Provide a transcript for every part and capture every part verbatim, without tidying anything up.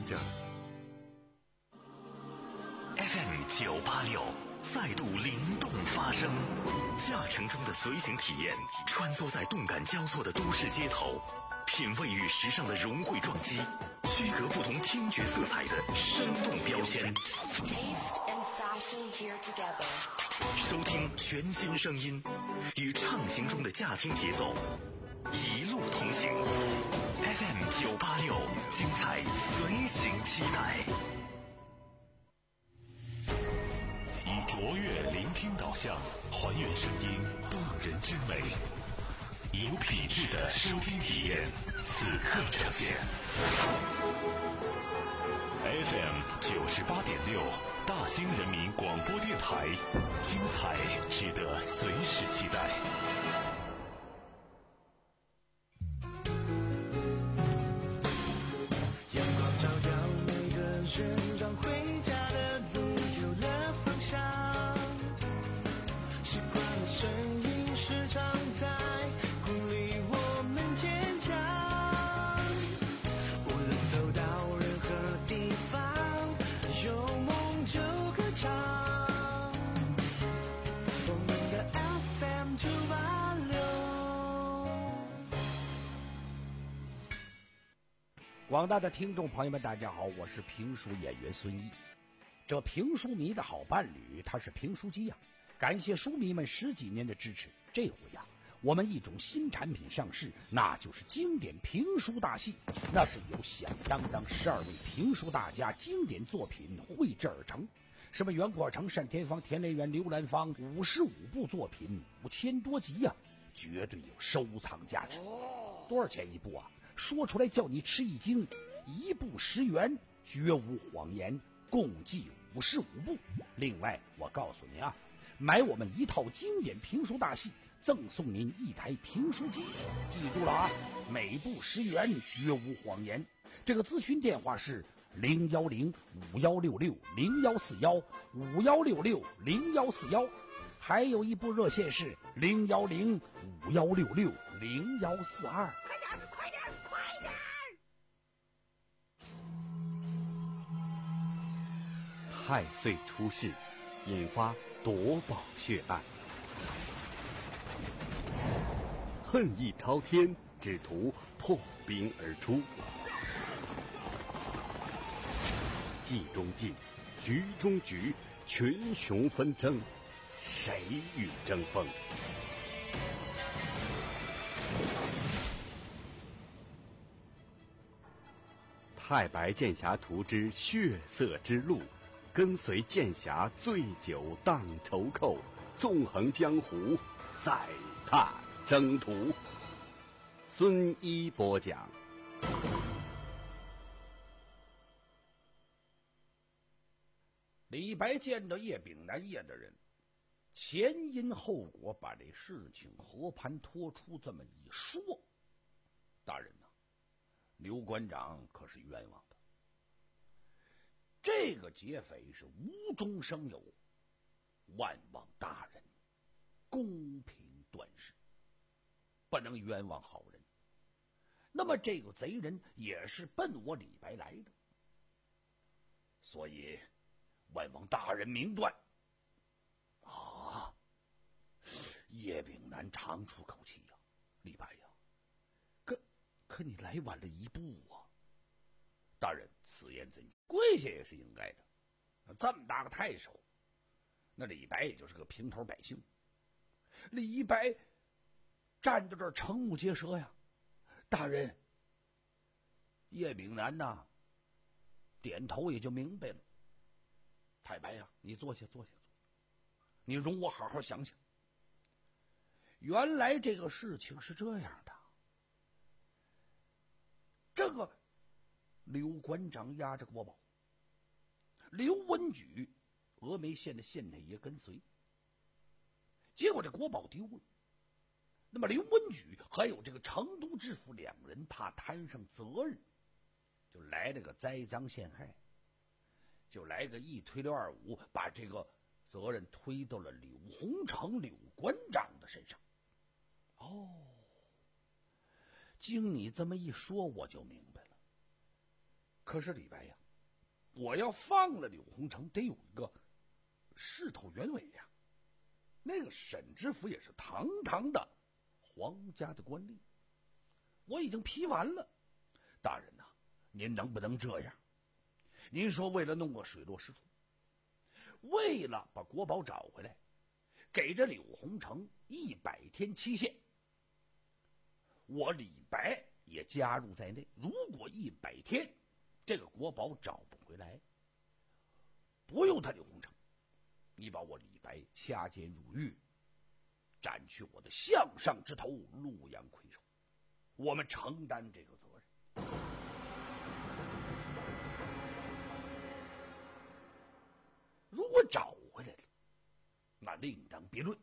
着。F M 九八六再度灵动发声，驾乘中的随行体验，穿梭在动感交错的都市街头，品味与时尚的融汇撞击，区隔不同听觉色彩的生动标签。收听全新声音，与畅行中的驾听节奏，一路同行。F M 九八六，精彩随行期待。以卓越聆听导向，还原声音动人之美，有品质的收听体验，此刻呈现。F M 九十八点六，大兴人民广播电台，精彩值得随时期待。 阳光照耀每个人，让回家的路有了方向。习惯的声音时常在鼓励我们坚强。无论走到任何地方，有梦就歌唱。我们的 F M 九八六。 广大的听众朋友们，大家好，我是评书演员孙一。这评书迷的好伴侣，他是评书机呀、啊。感谢书迷们十几年的支持，这回呀、啊，我们一种新产品上市，那就是经典评书大戏。那是由响当当十二位评书大家经典作品绘制而成，什么袁阔成、单田芳、田连元、刘兰芳，五十五部作品，五千多集呀、啊，绝对有收藏价值。多少钱一部啊？说出来叫你吃一惊，一部十元，绝无谎言，共计五十五部。另外，我告诉您啊，买我们一套经典评书大戏，赠送您一台评书机。记住了啊，每部十元，绝无谎言。这个咨询电话是零幺零五幺六六零幺四幺五幺六六零幺四幺，还有一部热线是零幺零五幺六六零幺四二。快点，快点，快点！ 太岁出世，引发夺宝血案，恨意滔天，只图破冰而出。计中计，局中局，群雄纷争，谁与争锋？太白剑侠图之血色之路，跟随剑侠醉酒荡愁寇，纵横江湖，再踏征途。孙一播讲。 李白见到叶炳南叶大人，前因后果把这事情和盘托出，这么一说，大人呐、啊，刘馆长可是冤枉的。这个劫匪是无中生有，万望大人公平断事，不能冤枉好人。那么这个贼人也是奔我李白来的，所以万望大人明断。啊！叶炳南长出口气呀、啊，李白呀、啊，可可你来晚了一步啊！大人，此言怎？跪下也是应该的。这么大个太守，那李白也就是个平头百姓。李白站在这儿瞠目结舌呀！大人，叶炳南呐，点头也就明白了。太白呀，你坐下，坐下，坐下，你容我好好想想。原来这个事情是这样的，这个刘馆长押着国宝，刘文举，峨眉县的县太爷跟随，结果这国宝丢了。那么刘文举还有这个成都知府两人怕摊上责任，就来了个栽赃陷害，就来个一推六二五，把这个责任推到了柳洪成柳馆长的身上。哦，经你这么一说，我就明白了。可是李白呀， 我要放了柳洪成，得有一个事头原委呀。那个沈知府也是堂堂的皇家的官吏，我已经批完了。大人呐、啊，您能不能这样？您说为了弄个水落石出，为了把国宝找回来，给这柳洪成一百天期限，我李白也加入在内。如果一百天这个国宝找不回来，不用他柳洪成，你把我李白掐尖入狱，斩去我的项上之头，陆阳魁首，我们承担这个责任。如果找回来了，那另当别论。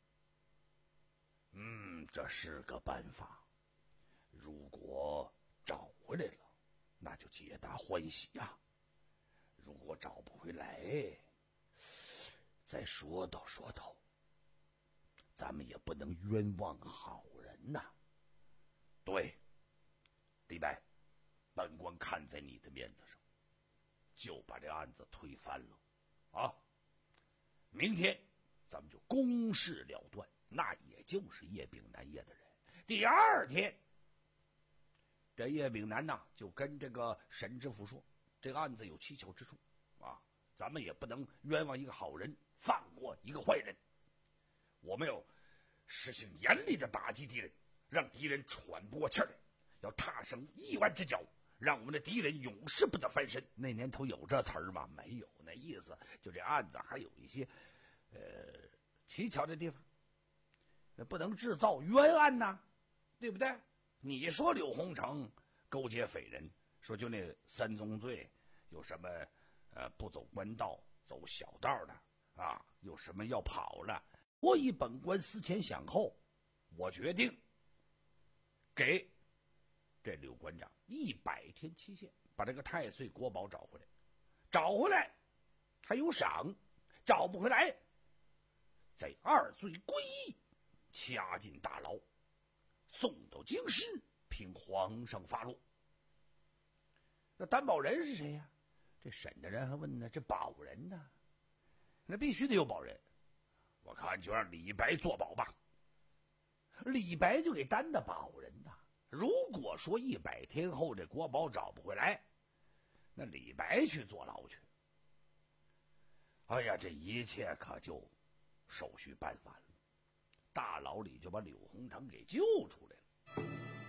嗯，这是个办法。如果找回来了，那就皆大欢喜呀、啊。如果找不回来，再说道说道，咱们也不能冤枉好人呐、啊。对，李白，本官看在你的面子上，就把这案子推翻了。啊，明天咱们就公事了断，那也就是叶炳南叶的人。第二天，这叶炳南呐就跟这个沈知府说，这个案子有蹊跷之处啊，咱们也不能冤枉一个好人，放过一个坏人。我们要实行严厉的打击敌人，让敌人喘不过气来，要踏上亿万只脚，让我们的敌人永世不得翻身。那年头有这词儿吗？没有，那意思就这案子还有一些呃蹊跷的地方，那不能制造冤案呐，对不对？你说柳洪成勾结匪人，说就那三宗罪，有什么呃不走官道走小道的啊，有什么要跑了？我以本官思前想后，我决定给这柳馆长一百天期限，把这个太岁国宝找回来。找回来还有赏，找不回来再二罪归一，掐进大牢，送到京师，凭皇上发落。那担保人是谁呀？这审的人还问呢，这保人呢？那必须得有保人。我看就让李白做保吧。李白就给担的保人呐。如果说一百天后这国宝找不回来，那李白去坐牢去。哎呀，这一切可就手续办完了，大牢里就把柳洪成给救出来了。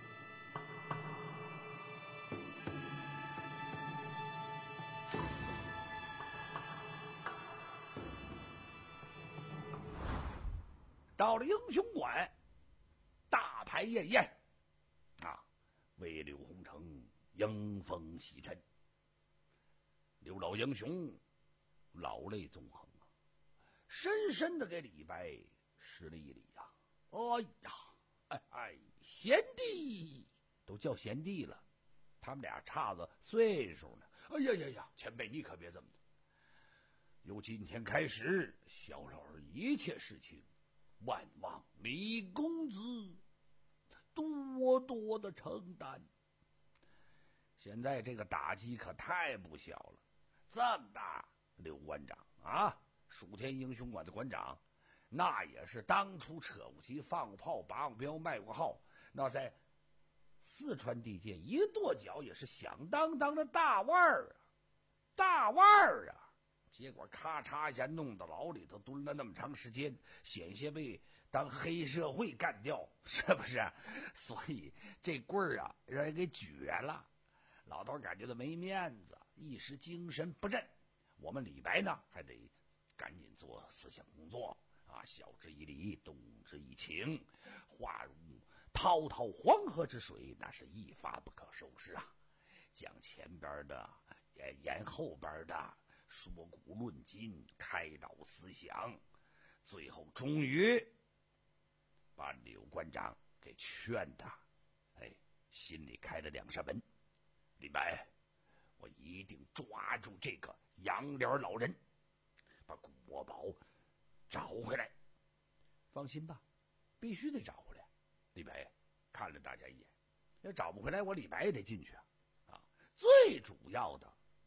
到了英雄馆，大排宴宴啊，为柳洪成迎风洗尘。刘老英雄老泪纵横啊，深深的给李白施了一礼呀、啊。哎呀，哎哎，贤弟，都叫贤弟了，他们俩差着岁数呢。哎呀呀呀，前辈你可别这么的。由今天开始，小老儿一切事情，万望李公子多多的承担。现在这个打击可太不小了，这么大刘馆长啊，蜀天英雄馆的馆长，那也是当初扯过旗、放过炮、拔过镖、卖过号，那在四川地界一跺脚也是响当当的大腕儿啊，大腕儿啊！结果咔嚓一下弄到牢里头蹲了那么长时间，险些被当黑社会干掉，是不是？所以这棍儿啊让人给撅了，老头感觉到没面子，一时精神不振。我们李白呢还得赶紧做思想工作啊，晓之以理，动之以情，话如滔滔黄河之水，那是一发不可收拾啊！讲前边的也言后边的，说古论今，开导思想，最后终于把柳馆长给劝他，哎，心里开了两扇门。李白，我一定抓住这个杨脸老人，把国宝找回来。放心吧，必须得找回来。李白看了大家一眼，要找不回来，我李白也得进去啊！啊，最主要的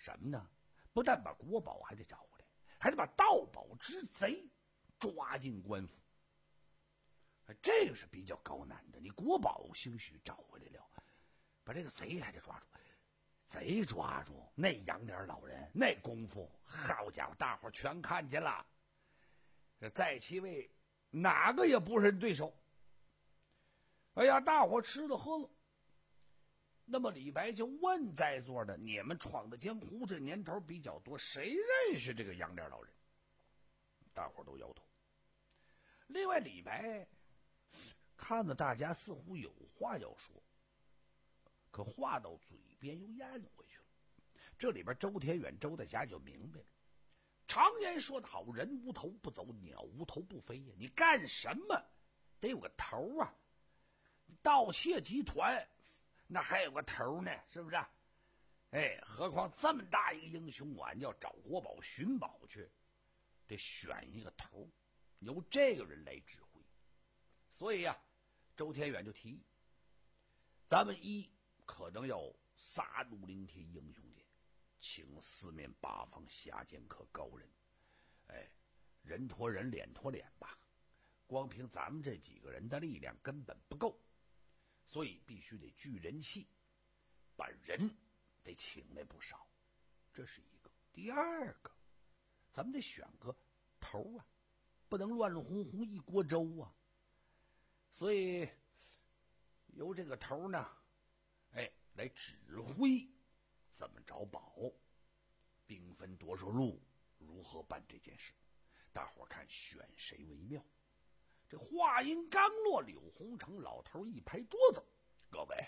什么呢？不但把国宝还得找回来，还得把盗宝之贼抓进官府。这个是比较高难的。你国宝兴许找回来了，把这个贼还得抓住。贼抓住，那杨脸老人那功夫，好家伙，大伙全看见了。这在其位哪个也不是对手。哎呀，大伙吃了喝了。那么李白就问在座的：你们闯的江湖这年头比较多，谁认识这个杨脸老人？大伙都摇头。另外，李白看着大家似乎有话要说，可话到嘴边又咽回去了。这里边周天远周大侠就明白了，常言说得好，人无头不走，鸟无头不飞呀。你干什么得有个头啊？盗窃集团那还有个头呢，是不是？哎，何况这么大一个英雄馆，要找国宝寻宝去，得选一个头，由这个人来指挥。所以呀、啊，周天远就提议，咱们一可能要撒怒临天英雄剑，请四面八方下剑客高人，哎，人托人，脸托脸吧。光凭咱们这几个人的力量根本不够，所以必须得聚人气，把人得请来不少。这是一个。第二个，咱们得选个头啊，不能乱乱哄哄一锅粥啊。所以由这个头呢，哎，来指挥怎么找宝，兵分多少路，如何办这件事，大伙看选谁为妙。这话音刚落，柳洪成老头一拍桌子：各位，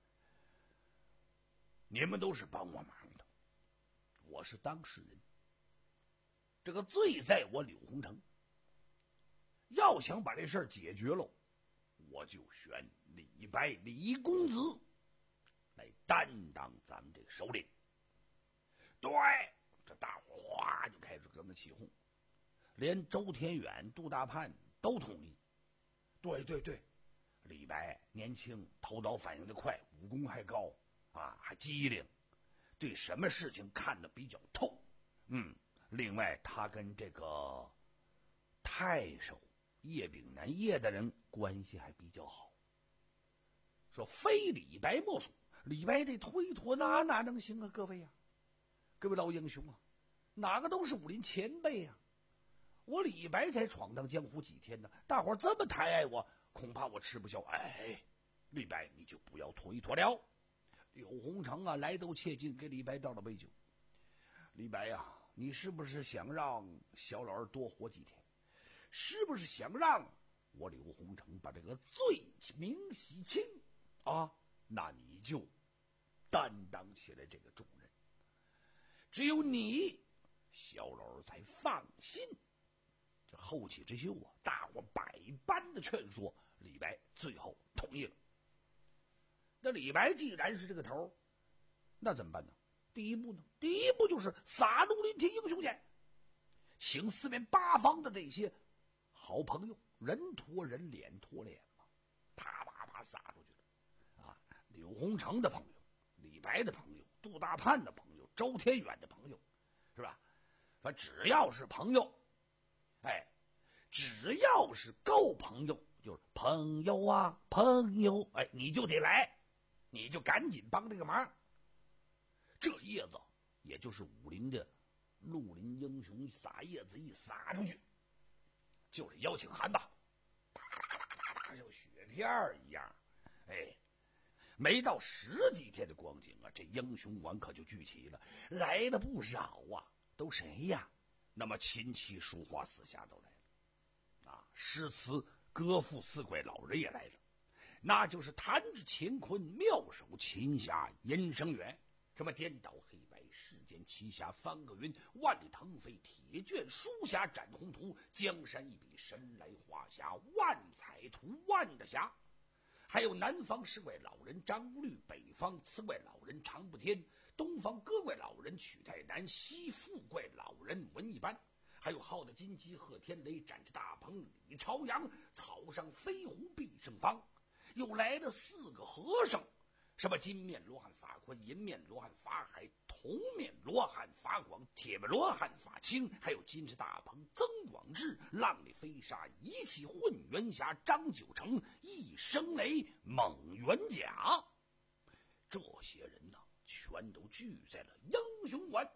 你们都是帮我忙的，我是当事人，这个罪在我柳洪成，要想把这事儿解决了，我就选李白李公子来担当咱们这个首领。对，这大伙哗就开始跟着起哄，连周天远、杜大盼都同意。对对对，李白年轻，头脑反应的快，武功还高啊，还机灵，对什么事情看得比较透。嗯，另外他跟这个太守叶秉南叶大人关系还比较好，说非李白莫属。李白这推脱那哪能行啊？各位呀、啊，各位老英雄啊，哪个都是武林前辈呀、啊！我李白才闯荡江湖几天呢，大伙这么抬爱我，恐怕我吃不消。哎，李白你就不要推脱了。柳洪成啊，来都切近，给李白倒了杯酒。李白呀、啊，你是不是想让小老儿多活几天？是不是想让我柳洪成把这个罪名洗清啊？那你就担当起来这个重任，只有你小老儿才放心。这后起之秀啊，大伙百般的劝说，李白最后同意了。那李白既然是这个头，那怎么办呢？第一步呢？第一步就是撒怒临天英雄剑，请四面八方的这些好朋友，人托人，脸托脸嘛，啪啪啪撒出去了啊！柳洪成的朋友，李白的朋友，杜大盼的朋友，周天远的朋友，是吧？反正只要是朋友，哎，只要是够朋友，就是朋友啊，朋友，哎，你就得来，你就赶紧帮这个忙。这叶子也就是武林的绿林英雄撒叶子一撒出去，就是邀请函吧，啪啪啪啪啪，像雪片一样。哎，没到十几天的光景啊，这英雄馆可就聚齐了，来了不少啊。都谁呀？那么琴棋书画四侠都来了啊，诗词歌赋四怪老人也来了，那就是弹指乾坤，妙手琴侠尹生远，什么颠倒黑白，世间奇侠翻个云，万里腾飞铁卷书侠展宏图，江山一笔神来画下，万彩图万的侠。还有南方石怪老人张无虑，北方刺怪老人常不天，东方歌怪老人曲太难，西富怪老人文一般。还有号的金鸡贺天雷，展着大鹏李朝阳，草上飞狐毕胜方。又来了四个和尚，什么金面罗汉法宽，银面罗汉法海，铜红面罗汉法广、铁面罗汉法清，还有金翅大鹏曾广志、浪里飞沙一气混元侠张九成、一声雷猛元甲。这些人呢，全都聚在了英雄馆。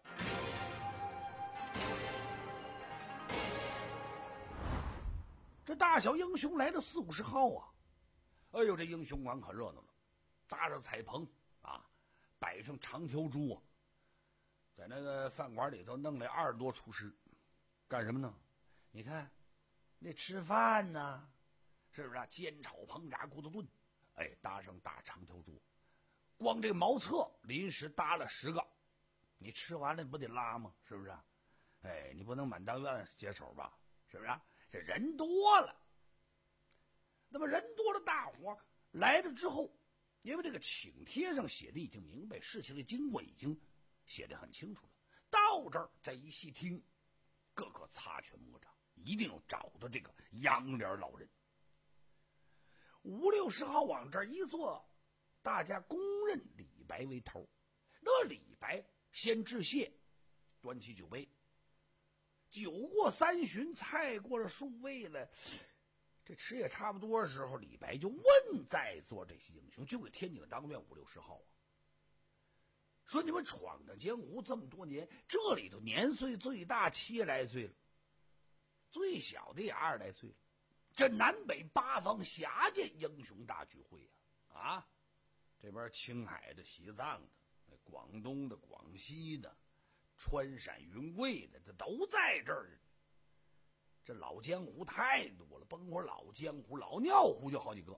这大小英雄来了四五十号啊！哎呦，这英雄馆可热闹了，搭着彩棚啊，摆上长条桌、啊，在那个饭馆里头弄来二十多厨师，干什么呢？你看，那吃饭呢，是不是啊？煎炒烹炸骨头炖，哎，搭上大长条桌，光这个茅厕临时搭了十个，你吃完了你不得拉吗？是不是啊？哎，你不能满当院接手吧？是不是啊？这人多了，那么人多了，大伙来了之后，因为这个请帖上写的已经明白，事情的经过已经写得很清楚了。到这儿再一细听，个个擦拳摸掌，一定要找到这个杨脸老人。五六十号往这儿一坐，大家公认李白为头。那李白先致谢，端起酒杯。酒过三巡，菜过了数味了，这吃也差不多的时候，李白就问在座这些英雄，就给天井当院五六十号啊，说你们闯荡江湖这么多年，这里头年岁最大七十来岁了，最小的也二十来岁了，这南北八方侠剑英雄大聚会啊！啊，这边青海的、西藏的、广东的、广西的、川陕云贵的，这都在这儿。这老江湖太多了，甭说老江湖，老尿壶就好几个。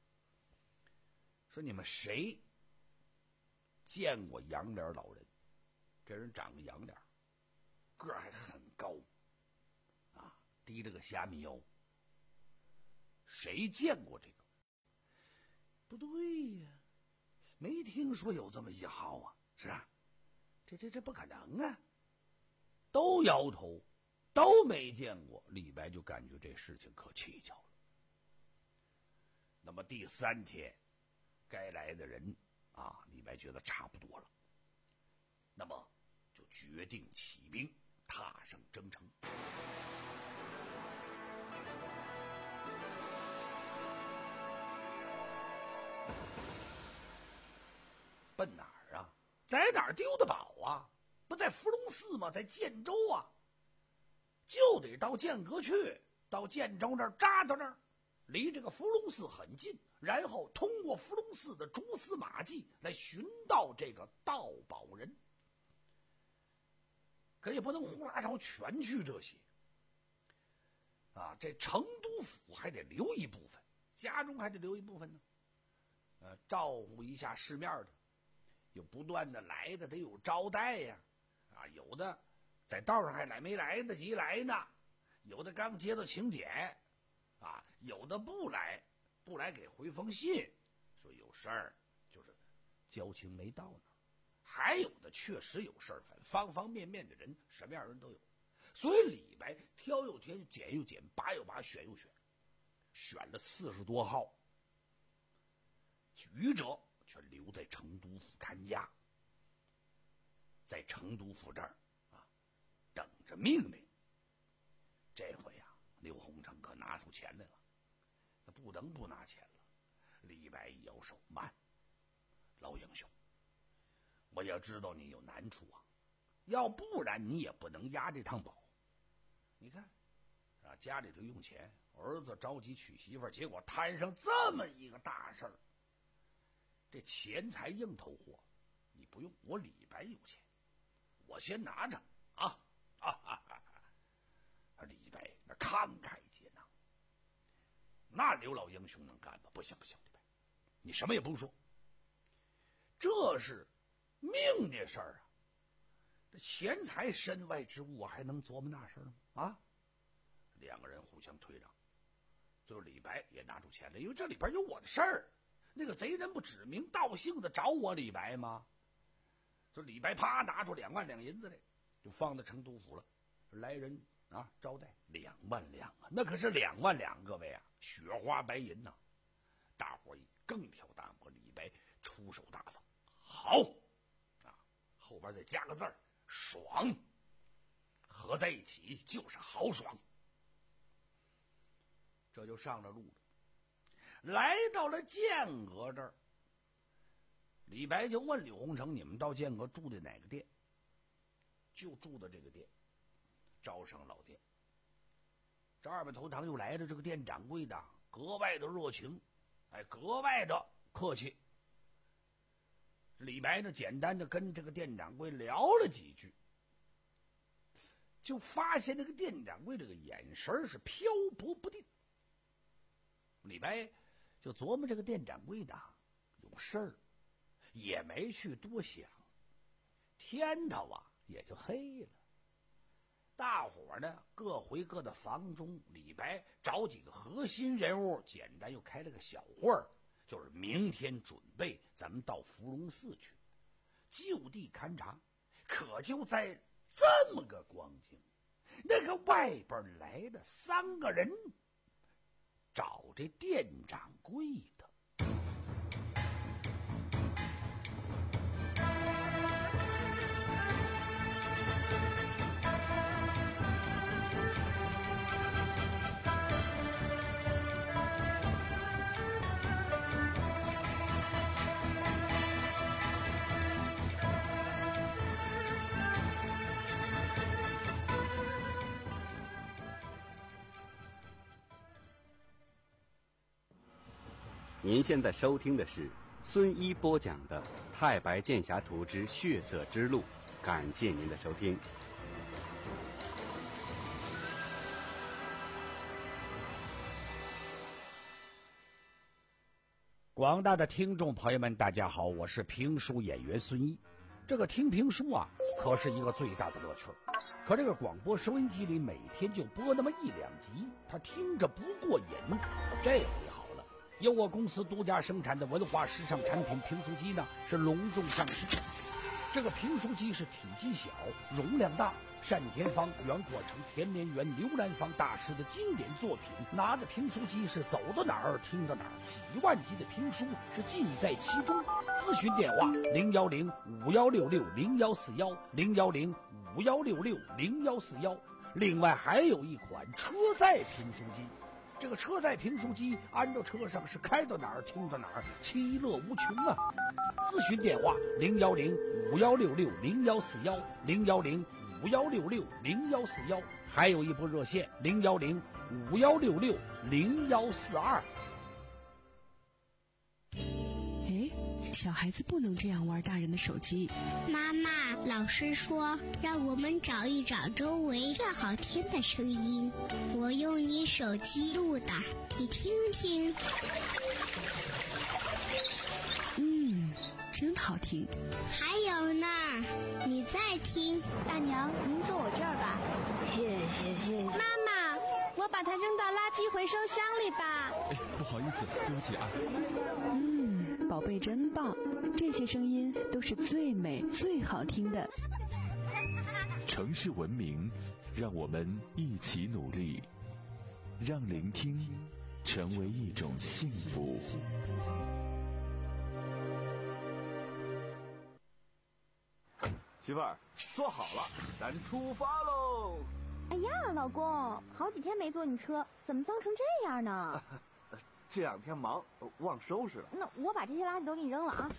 说你们谁见过杨脸老人？这人长个洋脸，个儿还很高，啊，低着个虾米腰。谁见过这个？不对呀，没听说有这么一号啊！是啊，这这这不可能啊！都摇头，都没见过。李白就感觉这事情可蹊跷了。那么第三天，该来的人啊，李白觉得差不多了，那么就决定起兵，踏上征程。奔哪儿啊？在哪儿丢的宝啊？不在伏龙寺吗？在建州啊，就得到剑阁去，到建州那儿扎到那儿，离这个伏龙寺很近，然后通过伏龙寺的蛛丝马迹来寻到这个盗宝人。可也不能呼啦超全去这些啊，这成都府还得留一部分，家中还得留一部分呢，呃，照顾一下市面的。有不断的来的，得有招待呀，啊，有的在道上还来没来得及来呢，有的刚接到请柬，啊，有的不来，不来给回封信，说有事儿，就是交情没到那儿，还有的确实有事儿，反方方面面的人，什么样的人都有，所以李白挑又挑，拣又拣，拔又拔，选又选，选了四十多号，余者却留在成都府看家，在成都府这儿啊，等着命令。这回呀、啊，刘洪成可拿出钱来了，那不能不拿钱了。李白一摇手，慢，老英雄，我要知道你有难处啊，要不然你也不能押这趟宝。你看，啊，家里头用钱，儿子着急娶媳妇儿，结果摊上这么一个大事儿。这钱财硬头货，你不用，我李白有钱，我先拿着啊！啊哈哈哈！李白那慷慨解囊，那刘老英雄能干吗？不行不行，李白，你什么也不用说，这是命的事儿啊！这钱财身外之物，我还能琢磨那事儿吗？啊！两个人互相推让，最后李白也拿出钱来，因为这里边有我的事儿。那个贼人不指名道姓的找我李白吗？说李白啪拿出两万两银子来，就放在成都府了。来人啊，招待两万两啊，那可是两万两，各位啊，雪花白银呐、啊！大伙儿更挑大拇，李白出手大方，好啊！后边边再加个字儿爽，合在一起就是豪爽。这就上了路了，来到了建娥这儿。李白就问柳红成：“你们到建娥住的哪个店？”就住的这个店，招商老店。这二百头堂又来了，这个店掌柜的格外的热情，哎，格外的客气。李白呢，简单的跟这个店掌柜聊了几句，就发现那个店掌柜这个眼神是漂泊不定。李白就琢磨这个店掌柜的有事儿，也没去多想。天头啊也就黑了，大伙儿呢各回各的房中。李白找几个核心人物，简单又开了个小会儿，就是明天准备咱们到伏龙寺去就地勘察。可就在这么个光景，那个外边来了三个人找这店掌柜的。 您现在收听的是孙一播讲的《太白剑侠图之血色之路》，感谢您的收听。 广大的听众朋友们，大家好，我是评书演员孙一。这个听评书啊，可是一个最大的乐趣。可这个广播收音机里每天就播那么一两集，他听着不过瘾。这回好了，由我公司独家生产的文化时尚产品评书机呢，是隆重上市。这个评书机是体积小，容量大，单田芳、袁阔成、田连元、刘兰芳大师的经典作品。拿着评书机是走到哪儿听到哪儿，几万集的评书是尽在其中。咨询电话零幺零五幺六六零幺四幺零幺零五幺六六零幺四幺。另外还有一款车载评书机。这个车载评书机安到车上是开到哪儿听到哪儿，其乐无穷啊！咨询电话零幺零五幺六六零幺四幺零幺零五幺六六零幺四幺，还有一部热线零幺零五幺六六零幺四二。 哎，小孩子不能这样玩大人的手机。 妈妈，老师说让我们找一找周围最好听的声音，我用你手机录的，你听听。 嗯，真好听。 还有呢，你再听。 大娘，您坐我这儿吧。 谢谢谢谢。 妈妈，我把它扔到垃圾回收箱里吧。 哎，不好意思，对不起啊。 嗯，宝贝真棒，这些声音都是最美最好听的。 城市文明，让我们一起努力，让聆听成为一种幸福。 媳妇儿，坐好了，咱出发喽！ 哎呀，老公，好几天没坐你车，怎么脏成这样呢？ 这两天忙，忘收拾了。 那我把这些垃圾都给你扔了啊！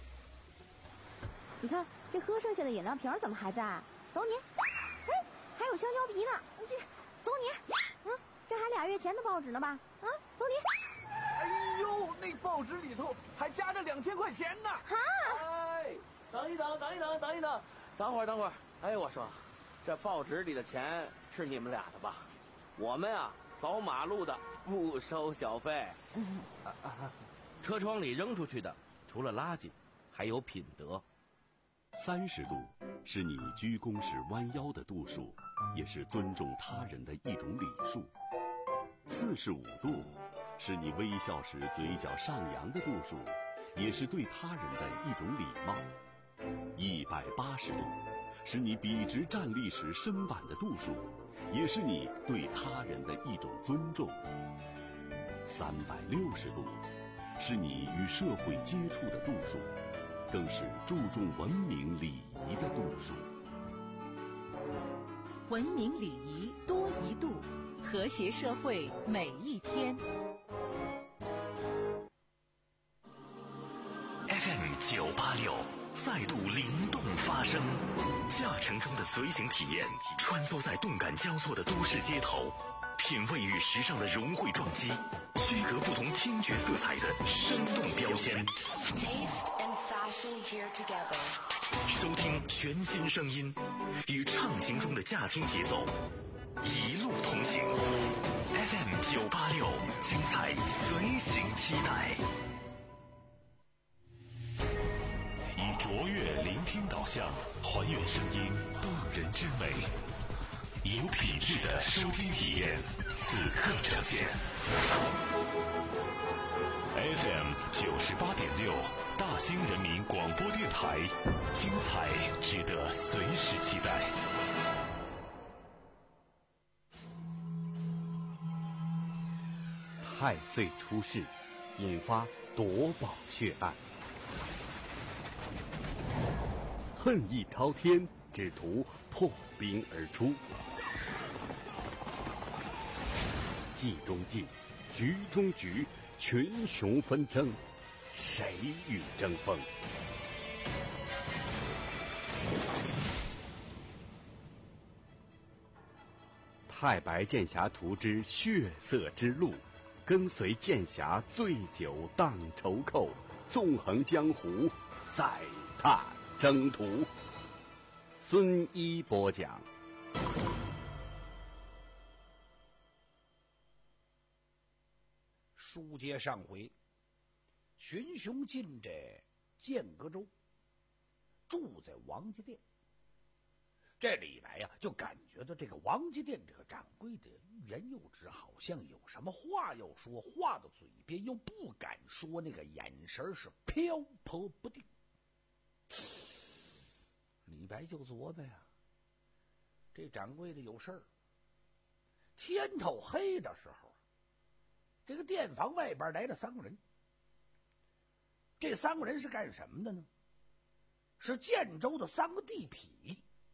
你看这喝剩下的饮料瓶怎么还在？走你！哎，还有香蕉皮呢，这走你！嗯，这还俩月前的报纸呢吧？啊，走你！ 哎呦，那报纸里头还夹着两千块钱呢！ 哈！ 哎，等一等，等一等，等一等，等会儿，等会儿。哎，我说，这报纸里的钱是你们俩的吧？我们啊，扫马路的不收小费。 车窗里扔出去的，除了垃圾，还有品德。 三十度是你鞠躬时弯腰的度数，也是尊重他人的一种礼数。四十五度是你微笑时嘴角上扬的度数，也是对他人的一种礼貌。一百八十度是你笔直站立时身板的度数，也是你对他人的一种尊重。三百六十度是你与社会接触的度数， 更是注重文明礼仪的度数。 文明礼仪多一度，和谐社会每一天。 F M 九八六再度灵动发声，驾乘中的随行体验，穿梭在动感交错的都市街头，品味与时尚的融汇撞击，区隔不同听觉色彩的生动标签。收听全新声音，与畅行中的驾听节奏，一路同行。F M 九八六，精彩随行期待。以卓越聆听导向，还原声音动人之美，以有品质的收听体验，此刻呈现。F M 九十八点六，大兴人民广播电台，精彩值得随时期待。 太岁出世，引发夺宝血案。恨意滔天，只图破冰而出。计中计，局中局，群雄纷争，谁与争锋？太白剑侠图之血色之路，跟随剑侠醉酒荡愁寇，纵横江湖，再踏征途。孙一播讲。 书接上回，群雄进这剑阁州，住在王家店。这李白呀、啊，就感觉到这个王家店这个掌柜的欲言又止，好像有什么话要说，话到嘴边又不敢说，那个眼神是漂泊不定。李白就琢磨呀，这掌柜的有事儿。天头黑的时候，这个店房外边来了三个人。这三个人是干什么的呢？是建州的三个地痞。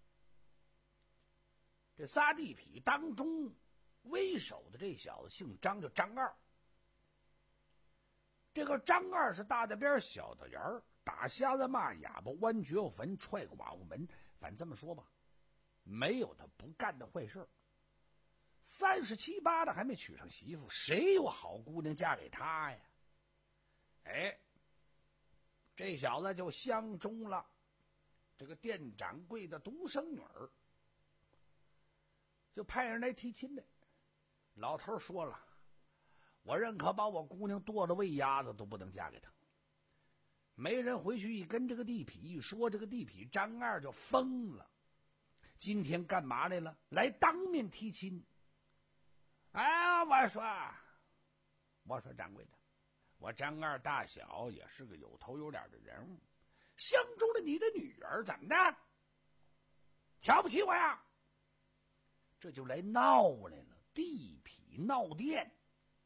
这仨地痞当中为首的这小子姓张，叫张二。这个张二是大大边小的人儿，打瞎子骂哑巴，剜绝户坟，踹寡妇门，反正这么说吧，没有他不干的坏事。三十七八的还没娶上媳妇，谁有好姑娘嫁给他呀？哎，这小子就相中了这个店掌柜的独生女儿，就派人来提亲来。老头说了，我认可把我姑娘剁了喂鸭子都不能嫁给他。没人回去一跟这个地痞一说，这个地痞张二就疯了。今天干嘛来了？来当面提亲。哎，我说，我说掌柜的，我张二大小也是个有头有脸的人物，相中了你的女儿，怎么的？瞧不起我呀？这就来闹来了，地痞闹店。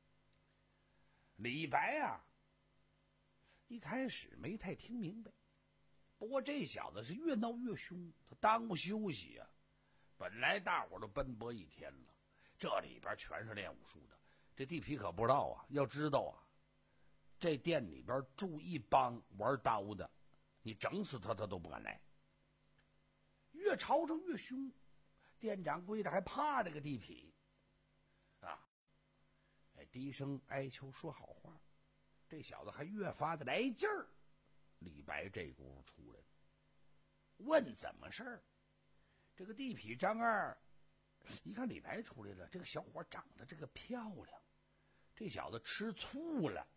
李白啊，一开始没太听明白，不过这小子是越闹越凶，他耽误休息啊。本来大伙都奔波一天了，这里边全是练武术的，这地痞可不知道啊。要知道啊，这店里边住一帮玩刀的，你整死他他都不敢来。越吵吵越凶，店掌柜的还怕这个地痞啊，哎，低声哀求说好话，这小子还越发的来劲儿。李白这功夫出来了，问怎么事儿。这个地痞张二一看李白出来了，这个小伙长得这个漂亮，这小子吃醋了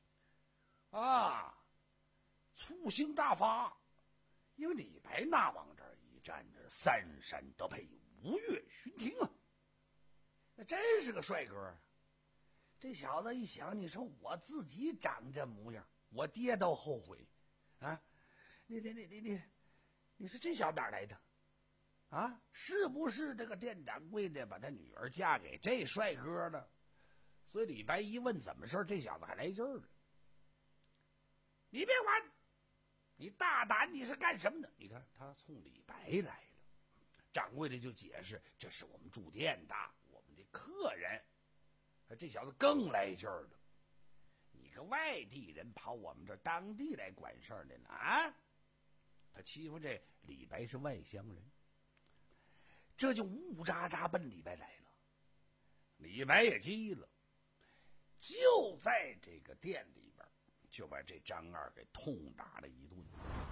啊，醋性大发。因为李白那往这儿一站着，三山得配，五岳寻庭啊，那真是个帅哥啊。这小子一想，你说我自己长这模样，我爹都后悔啊！你你你你你，你说这小子哪来的啊？是不是这个店掌柜的把他女儿嫁给这帅哥了？所以李白一问怎么事，这小子还来劲儿了。你别管， 你大胆，你是干什么的？你看他冲李白来了，掌柜的就解释，这是我们住店的，我们的客人。这小子更来劲儿了，你个外地人跑我们这当地来管事儿来了啊！他欺负这李白是外乡人，这就呜呜喳喳奔李白来了。李白也急了，就在这个店里边就把这张二给痛打了一顿。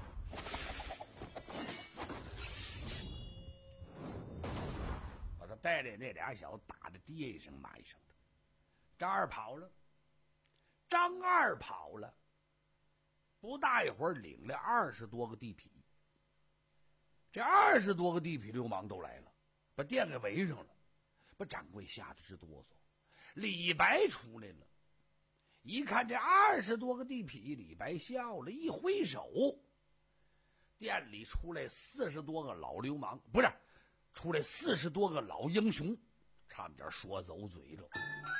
把他带来那俩小子打的爹一声妈一声的。张二跑了，张二跑了，不大一会儿领了二十多个地痞。这二十多个地痞流氓都来了，把店给围上了，把掌柜吓得直哆嗦。李白出来了，一看这二十多个地痞，李白笑了，一挥手，店里出来四十多个老流氓，不是，出来四十多个老英雄，差点说走嘴了。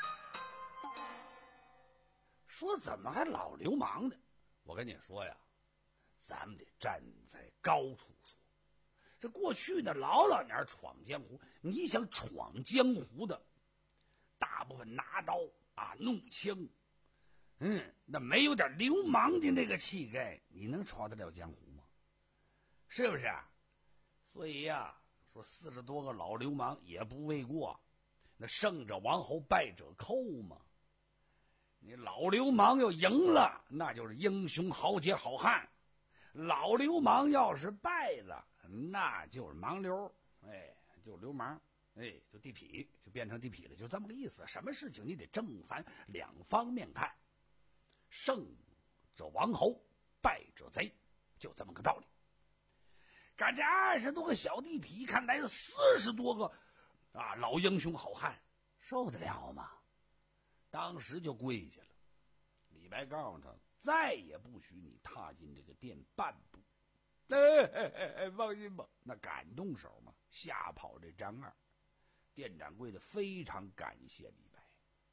说怎么还老流氓呢？我跟你说呀，咱们得站在高处说。这过去呢，老老年闯江湖，你想闯江湖的，大部分拿刀啊，弄枪，嗯，那没有点流氓的那个气概，你能闯得了江湖吗？是不是啊？所以呀、啊，说四十多个老流氓也不为过，那胜者王侯，败者寇嘛。你老流氓要赢了，那就是英雄豪杰好汉；老流氓要是败了，那就是盲流，哎，就流氓，哎，就地痞，就变成地痞了，就这么个意思。什么事情你得正反两方面看，胜者王侯，败者贼，就这么个道理。赶这二十多个小地痞，一看来了四十多个啊老英雄好汉，受得了吗？当时就跪下了。李白告诉他，再也不许你踏进这个店半步。哎哎哎哎，放心吧，那敢动手吗？吓跑这张二。店掌柜的非常感谢李白，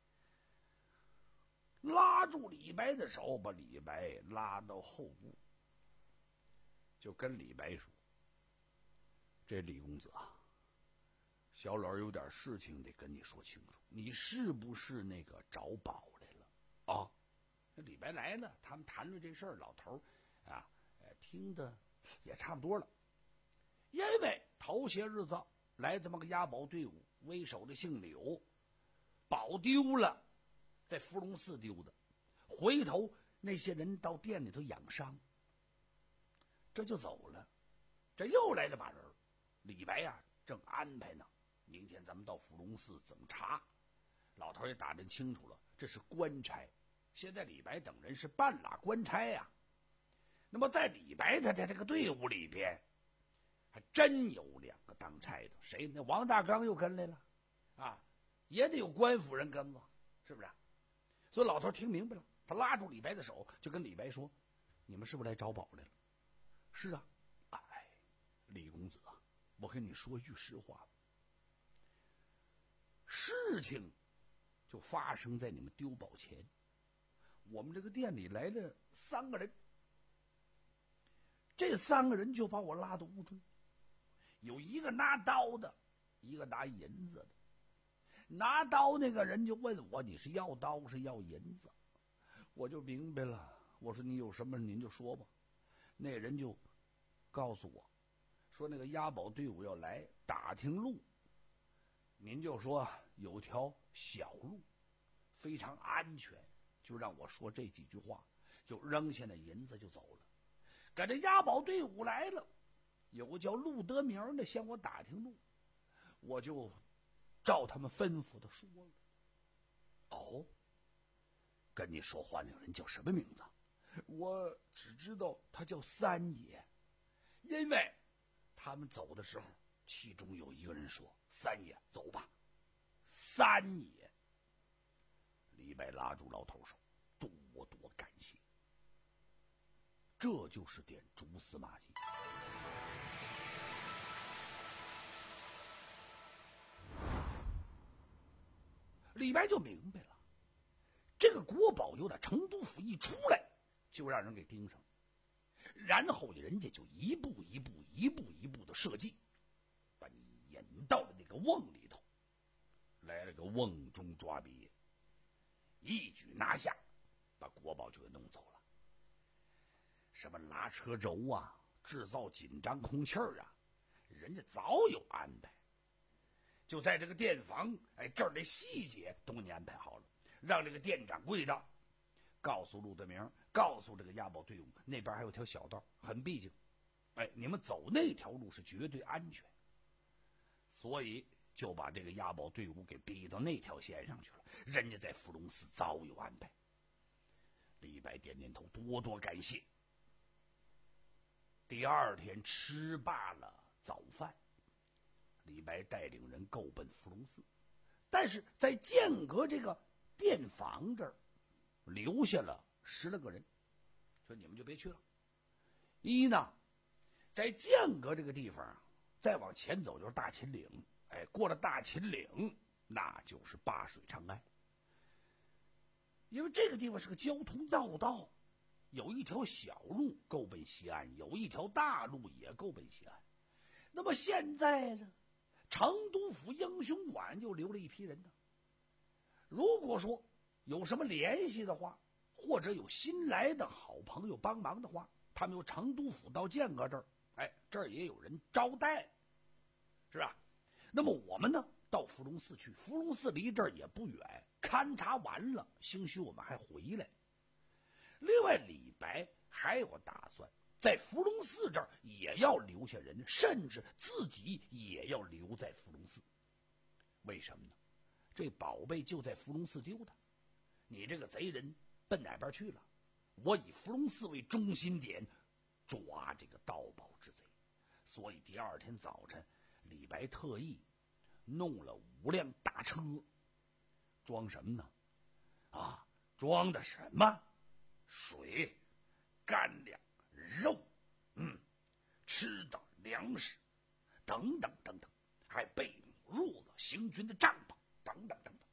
拉住李白的手，把李白拉到后部，就跟李白说：“这李公子啊，小老有点事情得跟你说清楚，你是不是那个找宝来了啊？”那李白来了，他们谈论这事儿，老头儿啊，呃，听的也差不多了。因为头些日子来这么个押宝队伍，为首的姓柳，宝丢了，在伏龙寺丢的。回头那些人到店里头养伤，这就走了。这又来了把人，李白呀、啊、正安排呢，明天咱们到伏龙寺怎么查？老头也打听清楚了，这是官差。现在李白等人是半拉官差呀、啊。那么在李白他在这个队伍里边，还真有两个当差的，谁？那王大刚又跟来了，啊，也得有官府人跟了，是不是？所以老头听明白了，他拉住李白的手，就跟李白说：“你们是不是来找宝来了？”“是啊。”“哎，李公子啊，我跟你说句实话吧，事情就发生在你们丢宝前。我们这个店里来了三个人，这三个人就把我拉到屋中，有一个拿刀的，一个拿银子的。拿刀那个人就问我，你是要刀是要银子？我就明白了，我说你有什么您就说吧。那人就告诉我说，那个押宝队伍要来打听路，您就说有条小路非常安全，就让我说这几句话，就扔下那银子就走了。赶这押宝队伍来了，有个叫陆德明的向我打听路，我就照他们吩咐的说了。哦，跟你说话那个人叫什么名字？我只知道他叫三爷，因为他们走的时候，其中有一个人说：“三爷，走吧。”三爷。李白拉住老头手，多多感谢。这就是点蛛丝马迹。李白就明白了，这个国宝由打成都府一出来，就让人给盯上。 然后人家就一步一步一步一步的设计，把你引到了那个瓮里头，来了个瓮中抓鳖，一举拿下，把国宝就给弄走了。什么拉车轴啊，制造紧张空气儿啊，人家早有安排。就在这个店房，哎，这儿的细节都给你安排好了，让这个店掌柜的告诉陆德明，告诉这个押宝队伍，那边还有条小道，很僻静，哎，你们走那条路是绝对安全。所以就把这个押宝队伍给逼到那条线上去了。人家在伏龙寺早有安排。李白点点头，多多感谢。第二天吃罢了早饭，李白带领人够奔伏龙寺，但是在间隔这个店房这儿留下了十来个人，说你们就别去了。一呢，在间隔这个地方啊，再往前走就是大秦岭，哎，过了大秦岭，那就是灞水长安。因为这个地方是个交通要道，有一条小路够奔西安，有一条大路也够奔西安。那么现在呢，成都府英雄馆又留了一批人呢。如果说有什么联系的话，或者有新来的好朋友帮忙的话，他们由成都府到间隔这儿，哎，这儿也有人招待，是吧？那么我们呢，到伏龙寺去，伏龙寺离这儿也不远，勘察完了，兴许我们还回来。另外，李白还有个打算，在伏龙寺这儿也要留下人，甚至自己也要留在伏龙寺。为什么呢？这宝贝就在伏龙寺丢的，你这个贼人奔哪边去了？我以伏龙寺为中心点，抓这个盗宝之贼。所以第二天早晨，李白特意弄了五辆大车，装什么呢？啊，装的什么？水、干粮、肉，嗯，吃的粮食，等等等等，还备弩、褥子、行军的帐篷，等等等等，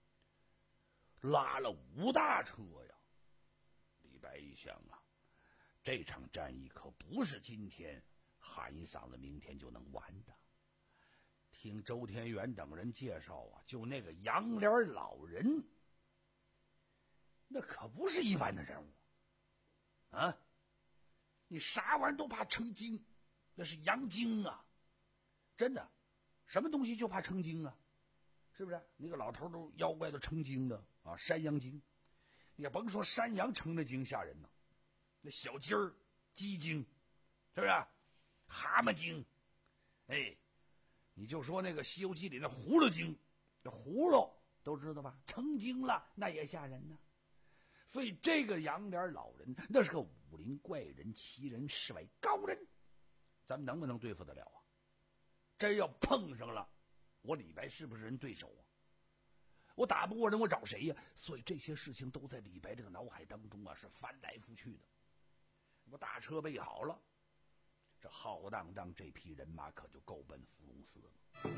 拉了五大车呀！李白一想啊，这场战役可不是今天喊一嗓子，明天就能完的。听周天元等人介绍啊，就那个杨莲老人，那可不是一般的人物啊！你啥玩意儿都怕成精，那是阳精啊！真的，什么东西就怕成精啊？是不是？那个老头都妖怪都成精的啊，山羊精，也甭说山羊成的精吓人呢，那小鸡儿、鸡精，是不是？蛤蟆精，哎，你就说那个《西游记》里那葫芦精，这葫芦都知道吧？成精了，那也吓人呢。所以这个杨莲老人，那是个武林怪人、奇人、世外高人，咱们能不能对付得了啊？真要碰上了，我李白是不是人对手啊？我打不过人，我找谁呀？所以这些事情都在李白这个脑海当中啊，是翻来覆去的。我大车备好了，这浩荡荡这批人马可就够奔伏龙寺了。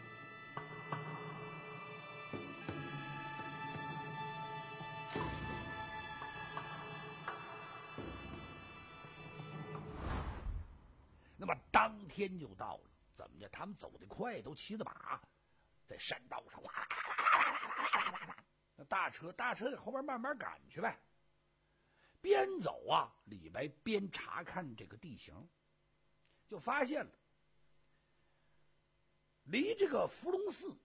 那么当天就到了，怎么着？他们走得快，都骑着马，在山道上哗啦啦啦啦啦啦，那大车大车在后边慢慢赶去呗。边走啊，李白边查看这个地形，就发现了离这个伏龙寺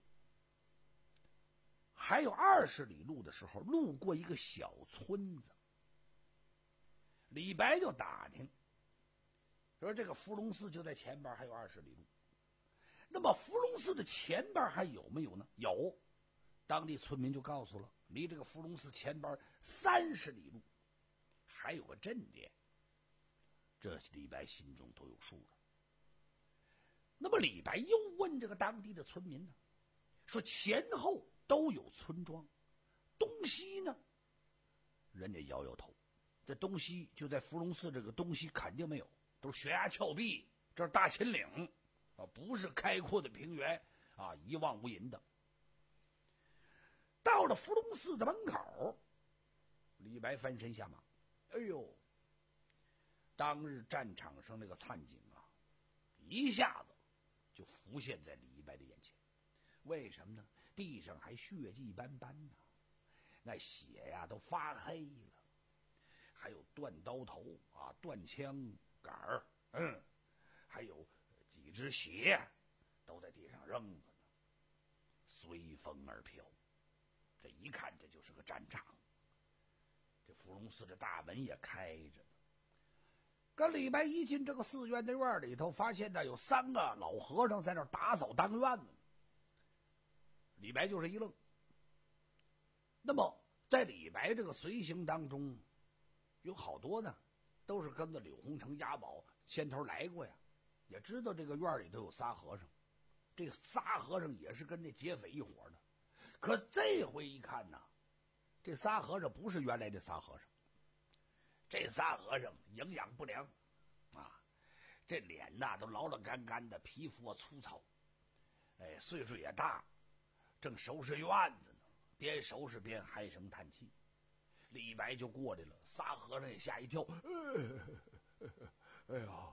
还有二十里路的时候，路过一个小村子。李白就打听说这个伏龙寺就在前边，还有二十里路。那么伏龙寺的前边还有没有呢？有，当地村民就告诉了，离这个伏龙寺前边三十里路还有个镇点。这李白心中都有数了。那么李白又问这个当地的村民呢，说前后都有村庄，东西呢？人家摇摇头，这东西就在伏龙寺这个东西肯定没有，都是悬崖峭壁，这是大秦岭啊，不是开阔的平原啊，一望无垠的。到了伏龙寺的门口，李白翻身下马，哎呦， 当日战场上那个惨景啊，一下子就浮现在李白的眼前。为什么呢？地上还血迹斑斑呢，那血呀都发黑了，还有断刀头啊、断枪杆儿，嗯，还有几只鞋都在地上扔着呢，随风而飘。这一看，这就是个战场。这伏龙寺的大门也开着呢。跟李白一进这个寺院的院里头，发现呢有三个老和尚在那儿打扫当院子。李白就是一愣。那么在李白这个随行当中，有好多呢都是跟着柳洪成、押宝先头来过呀，也知道这个院里头有仨和尚。这仨和尚也是跟那劫匪一伙的。可这回一看呢，这仨和尚不是原来的仨和尚。这仨和尚营养不良啊，这脸呐都老老干干的，皮肤啊粗糙，哎，岁数也大，正收拾院子呢，边收拾边唉声叹气。李白就过来了，仨和尚也吓一跳，哎呀，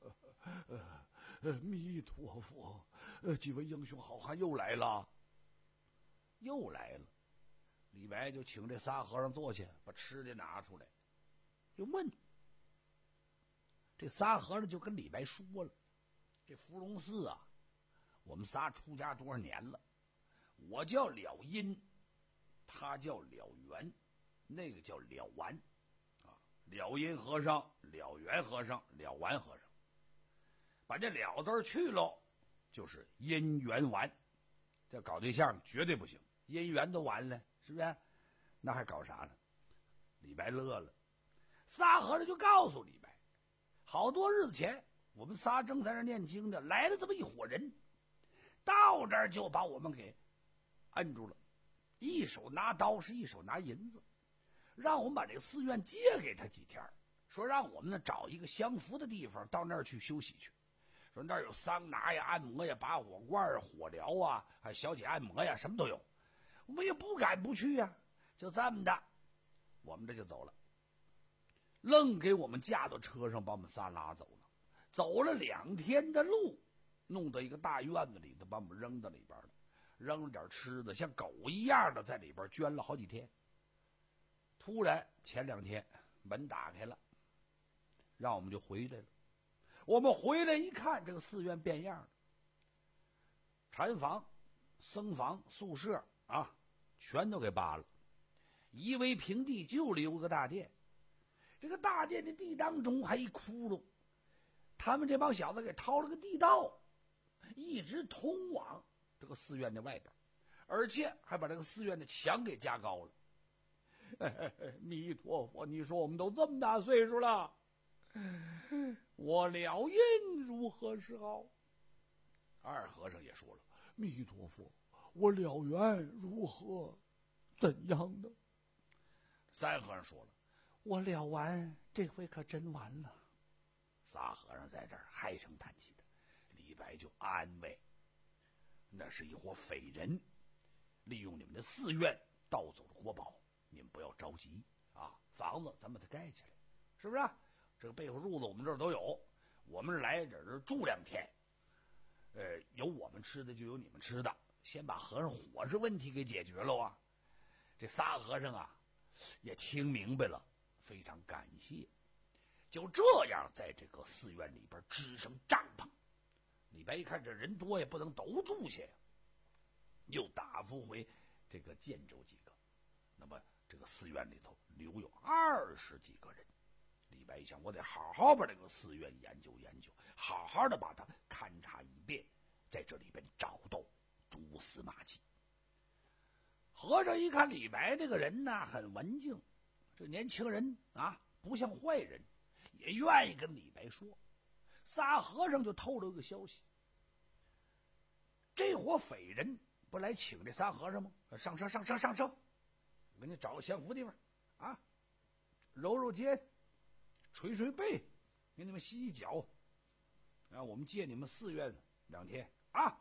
弥陀佛，几位英雄好汉又来了，又来了。李白就请这仨和尚坐下，把吃的拿出来，就问。这仨和尚就跟李白说了，这伏龙寺啊，我们仨出家多少年了，我叫了因，他叫了缘，那个叫了完啊，了因和尚、了缘和尚、了完和尚，把这了字去了，就是因缘完。这搞对象绝对不行，姻缘都完了，是不是？那还搞啥呢？李白乐了。仨和尚就告诉李白，好多日子前我们仨正在那念经的，来了这么一伙人，到这儿就把我们给摁住了，一手拿刀，是一手拿银子，让我们把这个寺院借给他几天，说让我们呢找一个相符的地方到那儿去休息去，说那儿有桑拿呀、按摩呀、拔火罐啊、火疗啊，还有小姐按摩呀，什么都有。我们也不敢不去呀，就这么的，我们这就走了，愣给我们架到车上，把我们仨拉走了。走了两天的路，弄到一个大院子里头，把我们扔到里边了，扔了点吃的，像狗一样的在里边圈了好几天。突然前两天门打开了，让我们就回来了。我们回来一看，这个寺院变样了，禅房、僧房、宿舍啊，全都给扒了，夷为平地，就留个大殿。这个大殿的地当中还一窟窿，他们这帮小子给掏了个地道，一直通往这个寺院的外边，而且还把这个寺院的墙给加高了。哎，弥陀佛，你说我们都这么大岁数了，我了因如何是好？二和尚也说了，弥陀佛，我了缘如何怎样呢？三和尚说了，我了完这回可真完了。仨和尚在这儿唉声叹气的，李白就安慰，那是一伙匪人，利用你们的寺院盗走了国宝，你们不要着急啊，房子咱把它盖起来，是不是啊？这个被窝褥子我们这儿都有，我们来这儿住两天，呃，有我们吃的就有你们吃的，先把和尚伙食问题给解决了啊。这仨和尚啊也听明白了，非常感谢。就这样在这个寺院里边支上帐篷。李白一看这人多也不能都住下呀，又打发回这个建州几个，那么这个寺院里头留有二十几个人。李白一想，我得好好把这个寺院研究研究，好好的把它勘察一遍，在这里边找到蛛丝马迹。和尚一看李白这个人呢很文静，这年轻人啊不像坏人，也愿意跟李白说。仨和尚就透露个消息，这伙匪人不来请这仨和尚吗？上车上车上车，我给你找个相符地方啊，揉揉肩，捶捶背，给你们洗洗脚，啊，我们借你们寺院两天啊。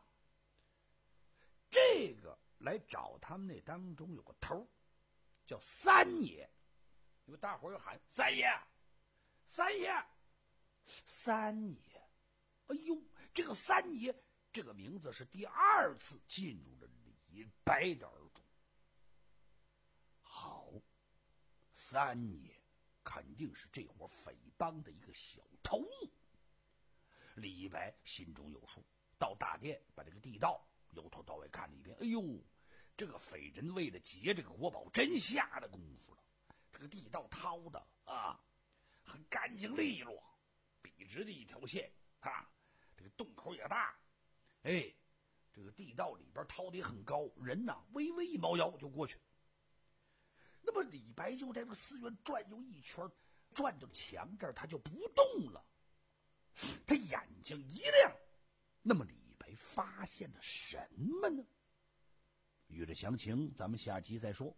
这个来找他们那当中有个头，叫三爷，因为大伙儿要喊三爷，三爷， 三爷，哎呦，这个三爷这个名字是第二次进入了李白的耳中。好，三爷肯定是这伙匪帮的一个小头目。李白心中有数，到大殿把这个地道由头到尾看了一遍。哎呦，这个匪人为了劫这个国宝，真下了功夫了。这个地道掏的啊，很干净利落，笔直的一条线啊，这个洞口也大。哎，这个地道里边掏的也很高，人呐微微一猫腰就过去。那么李白就在这个寺院转悠一圈，转到墙这儿他就不动了。他眼睛一亮，那么李白发现了什么呢？欲知详情，咱们下集再说。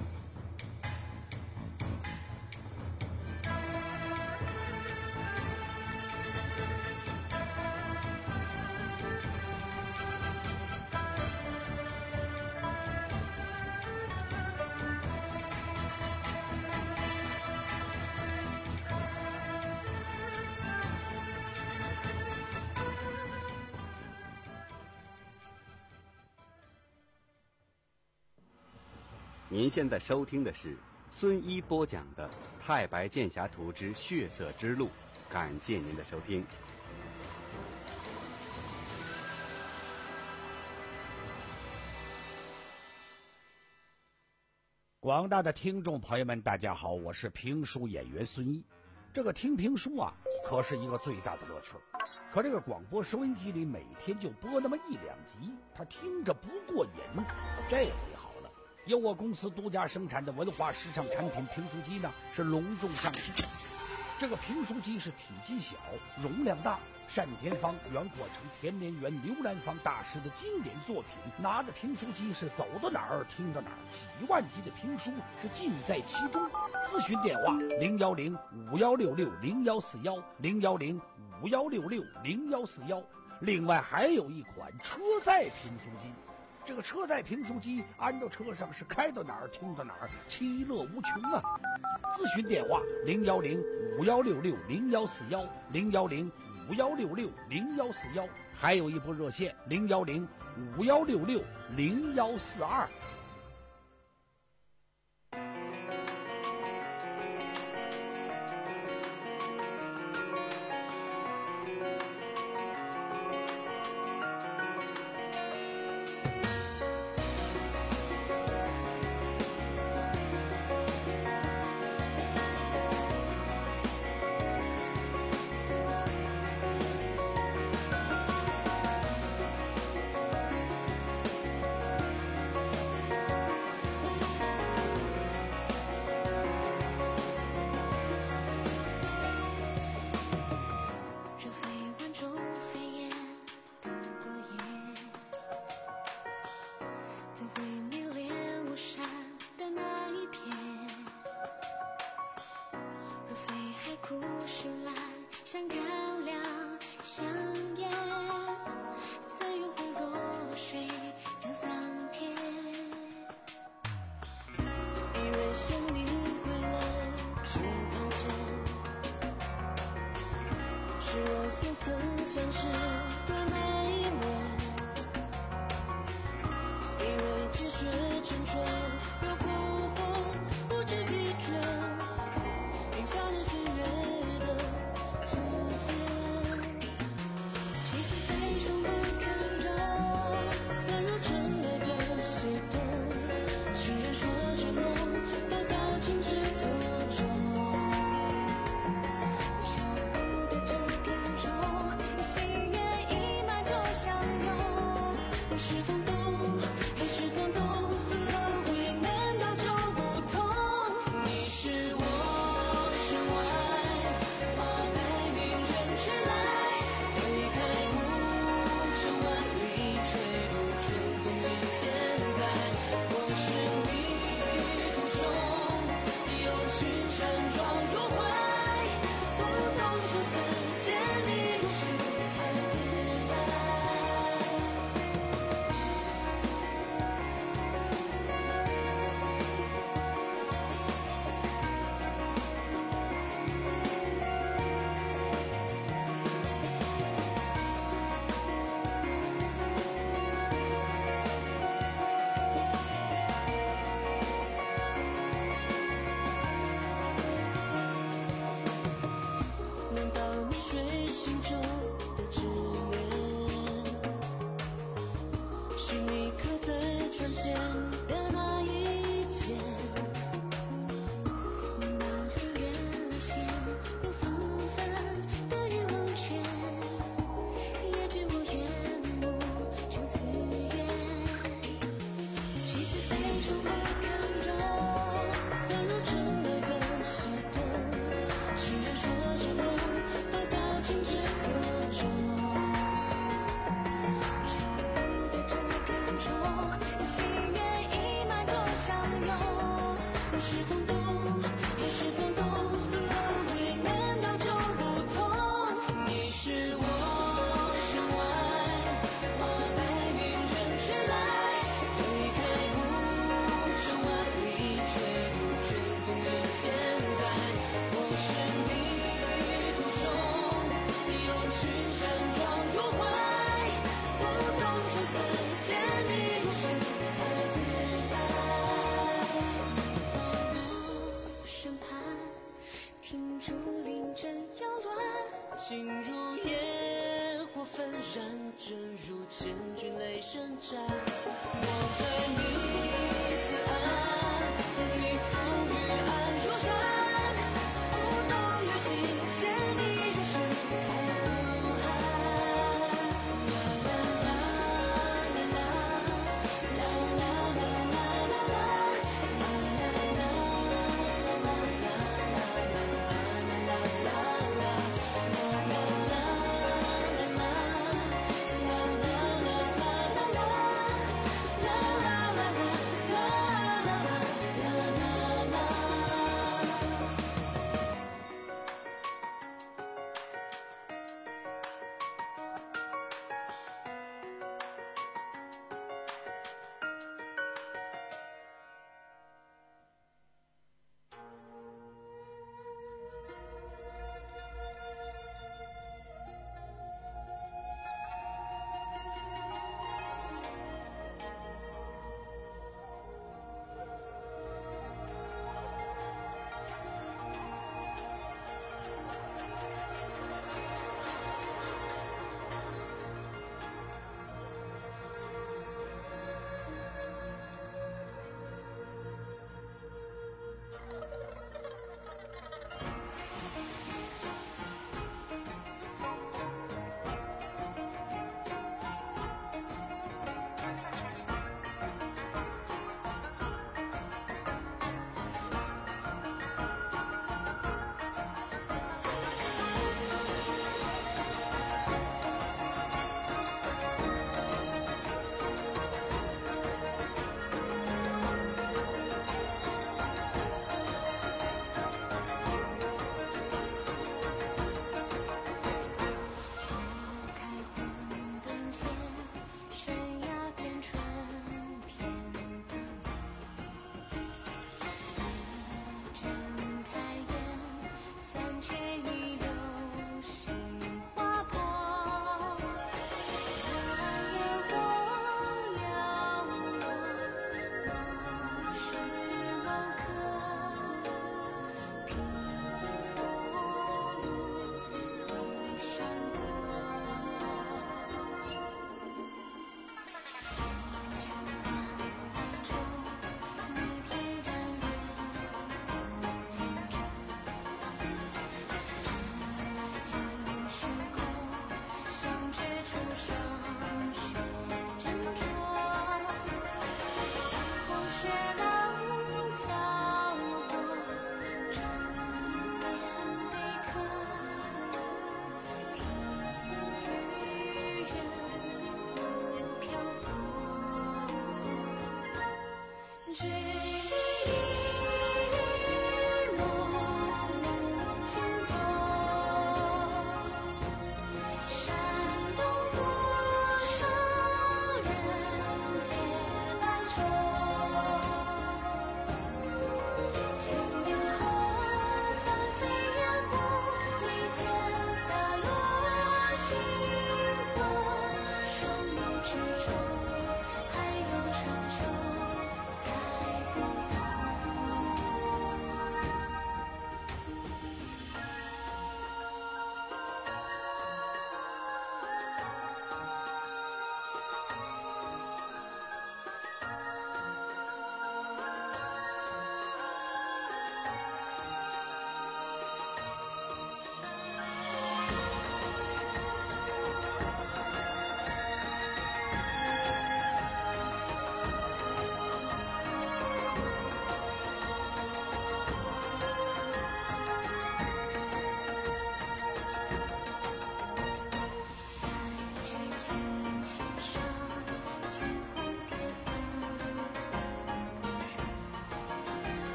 您现在收听的是孙一播讲的《太白剑侠图之血色之路》，感谢您的收听。 广大的听众朋友们，大家好，我是评书演员孙一。这个听评书啊，可是一个最大的乐趣。可这个广播收音机里每天就播那么一两集，他听着不过瘾。这回好了，由我公司独家生产的文化时尚产品评书机呢，是隆重上市。这个评书机是体积小，容量大，单田芳、袁阔成、田连元、刘兰芳大师的经典作品，拿着评书机是走到哪儿听到哪儿，几万集的评书是尽在其中。咨询电话零幺零五幺六六零幺四幺零幺零五幺六六零幺四幺。另外还有一款车载评书机，这个车载评书机安到车上是开到哪儿听到哪儿，其乐无穷啊！咨询电话零幺零五幺六六零幺四幺零幺零五幺六六零幺四幺，还有一部热线零幺零五幺六六零幺四二。 相识的那一面，以为积雪成霜，有过后不知疲倦，印下了岁月的足迹。青丝飞中的看着，散入尘埃的悸动，只愿说着梦，都到情之所钟。是风动，还是风动？轮回难道就不同？你是我身外，花带领人群来，推开雾尘万里，吹不出风景现在。我是你途中，有情山庄入怀，不动声色，见你如是才自在。 现的那一天，那人越来线又纷繁的欲望圈，也知我缘木就此缘，几次飞出过看中，散落成那个熄灯，只愿说着梦都到情之所钟。是风动，还是风动？轮回难道就不同？你是我身外，花白云人却来，推开古城万里，追不追风景现在？我是你途中，有群山撞入怀，不动声色，见你如是才自在。身畔停住临阵摇乱，情如野火焚燃，正如千军雷声战。我在你此岸，你风雨安如山，不动于心，见你如是才无憾。啦啦啦啦啦啦啦啦啦啦啦啦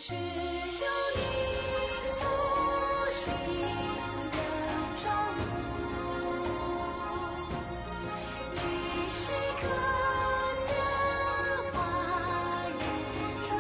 只有你苏醒的朝露，一时刻间花雨如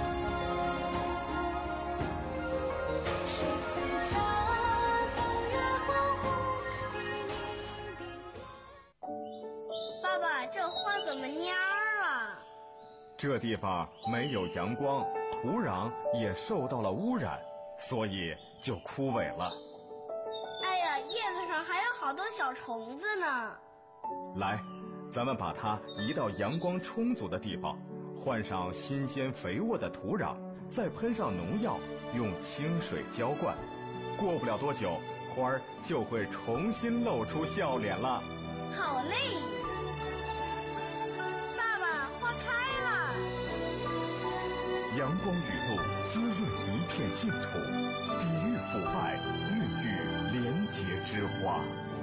谁似秋风月恍惚与你并列。 爸爸，这花怎么蔫儿了？ 这地方没有阳光，土壤也受到了污染，所以就枯萎了。 哎呀，叶子上还有好多小虫子呢。 来，咱们把它移到阳光充足的地方，换上新鲜肥沃的土壤，再喷上农药，用清水浇灌。过不了多久，花儿就会重新露出笑脸了。 好嘞！爸爸，花开了。 阳光雨露滋润一片净土，抵御腐败，孕育廉洁之花。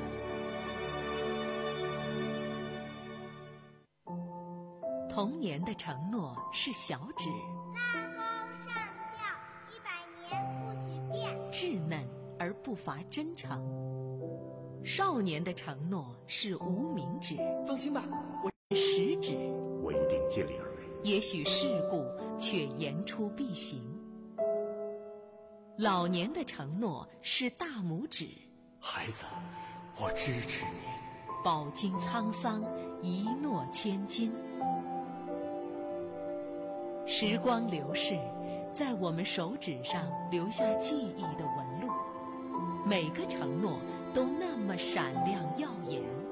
童年的承诺是小指， 拉钩上吊，一百年不许变。 稚嫩而不乏真诚。少年的承诺是无名指， 放心吧，我食指， 我一定尽力而为。 也许世故，却言出必行。老年的承诺是大拇指， 孩子，我支持你。 饱经沧桑，一诺千金。时光流逝，在我们手指上留下记忆的纹路，每个承诺都那么闪亮耀眼。